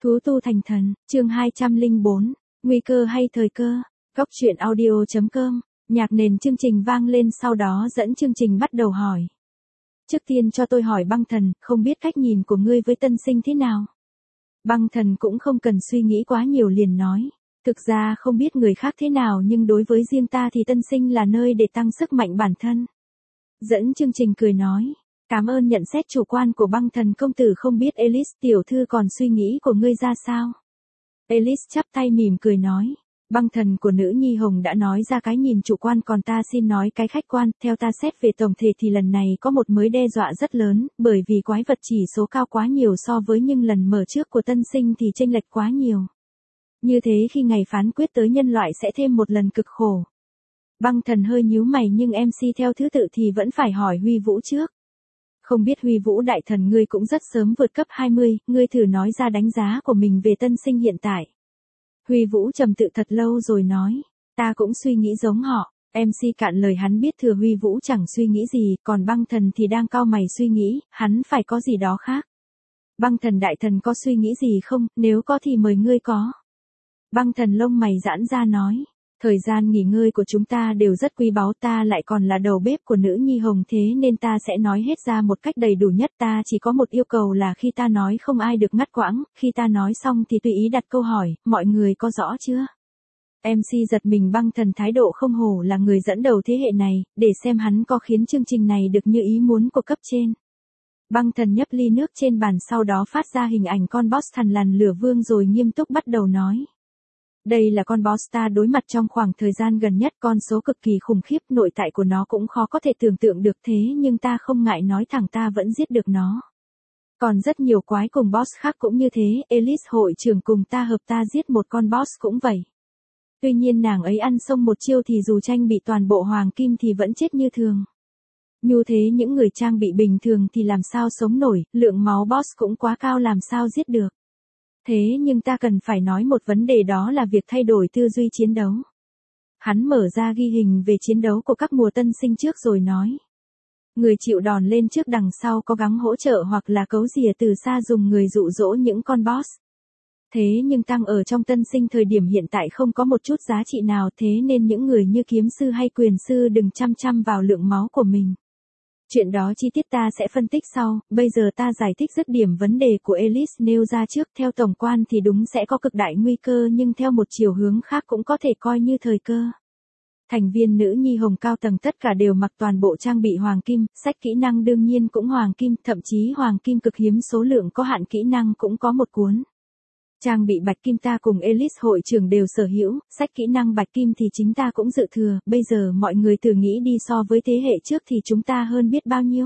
Thú tu thành thần, chương 204, nguy cơ hay thời cơ, góc truyện audio.com, nhạc nền chương trình vang lên sau đó dẫn chương trình bắt đầu hỏi. Trước tiên cho tôi hỏi băng thần, không biết cách nhìn của ngươi với tân sinh thế nào? Băng thần cũng không cần suy nghĩ quá nhiều liền nói. Thực ra không biết người khác thế nào nhưng đối với riêng ta thì tân sinh là nơi để tăng sức mạnh bản thân. Dẫn chương trình cười nói. Cảm ơn nhận xét chủ quan của băng thần công tử, không biết Alice tiểu thư còn suy nghĩ của ngươi ra sao? Alice chắp tay mỉm cười nói. Băng thần của nữ nhi hồng đã nói ra cái nhìn chủ quan, còn ta xin nói cái khách quan. Theo ta xét về tổng thể thì lần này có một mối đe dọa rất lớn, bởi vì quái vật chỉ số cao quá nhiều so với những lần mở trước của tân sinh thì chênh lệch quá nhiều. Như thế khi ngày phán quyết tới nhân loại sẽ thêm một lần cực khổ. Băng thần hơi nhíu mày nhưng MC theo thứ tự thì vẫn phải hỏi Huy Vũ trước. Không biết Huy Vũ đại thần, ngươi cũng rất sớm vượt cấp 20, ngươi thử nói ra đánh giá của mình về tân sinh hiện tại. Huy Vũ trầm tự thật lâu rồi nói, ta cũng suy nghĩ giống họ. MC cạn lời, hắn biết thừa Huy Vũ chẳng suy nghĩ gì, còn băng thần thì đang cau mày suy nghĩ, hắn phải có gì đó khác. Băng thần đại thần có suy nghĩ gì không, nếu có thì mời ngươi có. Băng thần lông mày giãn ra nói. Thời gian nghỉ ngơi của chúng ta đều rất quý báu, ta lại còn là đầu bếp của nữ nhi hồng, thế nên ta sẽ nói hết ra một cách đầy đủ nhất. Ta chỉ có một yêu cầu là khi ta nói không ai được ngắt quãng, khi ta nói xong thì tùy ý đặt câu hỏi, mọi người có rõ chưa? MC giật mình, băng thần thái độ không hổ là người dẫn đầu thế hệ này, để xem hắn có khiến chương trình này được như ý muốn của cấp trên. Băng thần nhấp ly nước trên bàn, sau đó phát ra hình ảnh con boss thần lằn lửa vương rồi nghiêm túc bắt đầu nói. Đây là con boss ta đối mặt trong khoảng thời gian gần nhất, con số cực kỳ khủng khiếp, nội tại của nó cũng khó có thể tưởng tượng được, thế nhưng ta không ngại nói thẳng, ta vẫn giết được nó. Còn rất nhiều quái cùng boss khác cũng như thế, Alice hội trưởng cùng ta hợp, ta giết một con boss cũng vậy. Tuy nhiên nàng ấy ăn xong một chiêu thì dù tranh bị toàn bộ hoàng kim thì vẫn chết như thường. Như thế những người trang bị bình thường thì làm sao sống nổi, lượng máu boss cũng quá cao, làm sao giết được. Thế nhưng ta cần phải nói một vấn đề, đó là việc thay đổi tư duy chiến đấu. Hắn mở ra ghi hình về chiến đấu của các mùa tân sinh trước rồi nói. Người chịu đòn lên trước, đằng sau có gắng hỗ trợ hoặc là cấu rìa từ xa dùng người dụ dỗ những con boss. Thế nhưng tăng ở trong tân sinh thời điểm hiện tại không có một chút giá trị nào, thế nên những người như kiếm sư hay quyền sư đừng chăm vào lượng máu của mình. Chuyện đó chi tiết ta sẽ phân tích sau, bây giờ ta giải thích dứt điểm vấn đề của Alice nêu ra trước. Theo tổng quan thì đúng sẽ có cực đại nguy cơ, nhưng theo một chiều hướng khác cũng có thể coi như thời cơ. Thành viên nữ nhi hồng cao tầng tất cả đều mặc toàn bộ trang bị hoàng kim, sách kỹ năng đương nhiên cũng hoàng kim, thậm chí hoàng kim cực hiếm, số lượng có hạn kỹ năng cũng có một cuốn. Trang bị bạch kim ta cùng Alice hội trưởng đều sở hữu, sách kỹ năng bạch kim thì chính ta cũng dự thừa, bây giờ mọi người thử nghĩ đi, so với thế hệ trước thì chúng ta hơn biết bao nhiêu.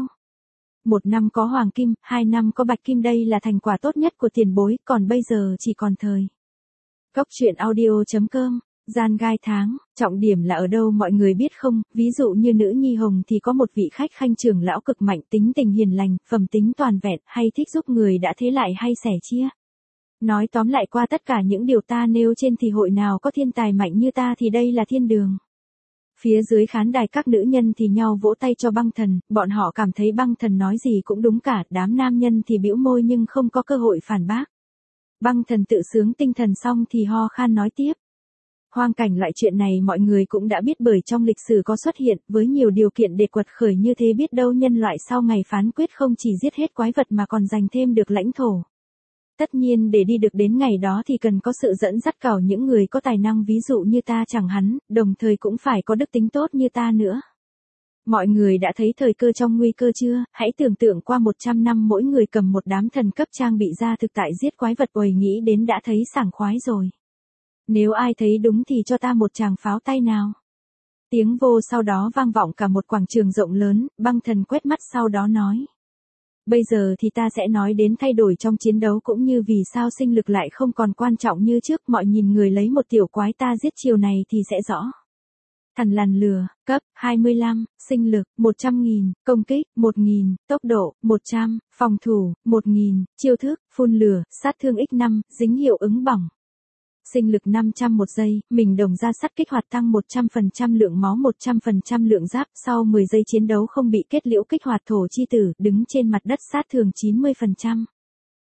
1 năm có hoàng kim, 2 năm có bạch kim, đây là thành quả tốt nhất của tiền bối, còn bây giờ chỉ còn thời. Góc truyện audio.com, gian gai tháng, trọng điểm là ở đâu mọi người biết không? Ví dụ như nữ nhi hồng thì có một vị khách khanh trưởng lão cực mạnh, tính tình hiền lành, phẩm tính toàn vẹn, hay thích giúp người đã thế lại hay sẻ chia. Nói tóm lại, qua tất cả những điều ta nêu trên thì hội nào có thiên tài mạnh như ta, thì đây là thiên đường. Phía dưới khán đài các nữ nhân thì nhau vỗ tay cho băng thần, bọn họ cảm thấy băng thần nói gì cũng đúng cả, đám nam nhân thì bĩu môi nhưng không có cơ hội phản bác. Băng thần tự sướng tinh thần xong thì ho khan nói tiếp. Hoang cảnh loại chuyện này mọi người cũng đã biết, bởi trong lịch sử có xuất hiện, với nhiều điều kiện để quật khởi như thế, biết đâu nhân loại sau ngày phán quyết không chỉ giết hết quái vật mà còn giành thêm được lãnh thổ. Tất nhiên để đi được đến ngày đó thì cần có sự dẫn dắt của những người có tài năng, ví dụ như ta chẳng hắn, đồng thời cũng phải có đức tính tốt như ta nữa. Mọi người đã thấy thời cơ trong nguy cơ chưa? Hãy tưởng tượng qua 100 năm mỗi người cầm một đám thần cấp trang bị ra thực tại giết quái vật, uầy, nghĩ đến đã thấy sảng khoái rồi. Nếu ai thấy đúng thì cho ta một tràng pháo tay nào. Tiếng vô sau đó vang vọng cả một quảng trường rộng lớn, băng thần quét mắt sau đó nói. Bây giờ thì ta sẽ nói đến thay đổi trong chiến đấu, cũng như vì sao sinh lực lại không còn quan trọng như trước. Mọi nhìn người lấy một tiểu quái ta giết chiều này thì sẽ rõ. Thần lằn lửa, cấp 25, sinh lực 100.000, công kích 1.000, tốc độ 100, phòng thủ 1.000, chiêu thức phun lửa, sát thương x5, dính hiệu ứng bỏng. Sinh lực 500 một giây, mình đồng ra sắt kích hoạt tăng 100% lượng máu, 100% lượng giáp, sau 10 giây chiến đấu không bị kết liễu kích hoạt thổ chi tử, đứng trên mặt đất sát thương 90%.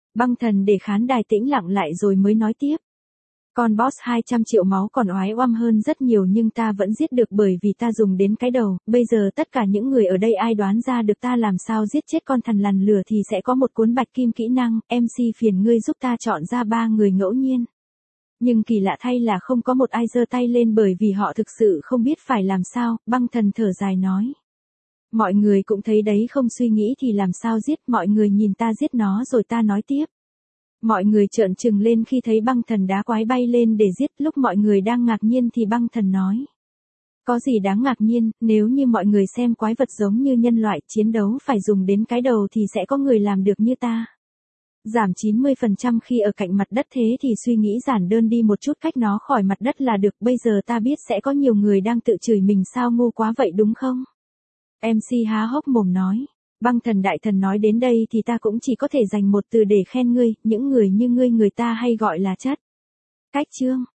Băng thần để khán đài tĩnh lặng lại rồi mới nói tiếp. Con boss 200 triệu máu còn oái oăm hơn rất nhiều nhưng ta vẫn giết được bởi vì ta dùng đến cái đầu, bây giờ tất cả những người ở đây ai đoán ra được ta làm sao giết chết con thần lằn lửa thì sẽ có một cuốn bạch kim kỹ năng, MC phiền ngươi giúp ta chọn ra 3 người ngẫu nhiên. Nhưng kỳ lạ thay là không có một ai giơ tay lên bởi vì họ thực sự không biết phải làm sao, băng thần thở dài nói. Mọi người cũng thấy đấy, không suy nghĩ thì làm sao giết, mọi người nhìn ta giết nó rồi ta nói tiếp. Mọi người trợn trừng lên khi thấy băng thần đá quái bay lên để giết, lúc mọi người đang ngạc nhiên thì băng thần nói. Có gì đáng ngạc nhiên, nếu như mọi người xem quái vật giống như nhân loại, chiến đấu phải dùng đến cái đầu thì sẽ có người làm được như ta. Giảm 90% khi ở cạnh mặt đất, thế thì suy nghĩ giản đơn đi một chút, cách nó khỏi mặt đất là được, bây giờ ta biết sẽ có nhiều người đang tự chửi mình sao ngu quá vậy đúng không? MC há hốc mồm nói. Băng thần đại thần nói đến đây thì ta cũng chỉ có thể dành một từ để khen ngươi, những người như ngươi người ta hay gọi là chất. Cách chương.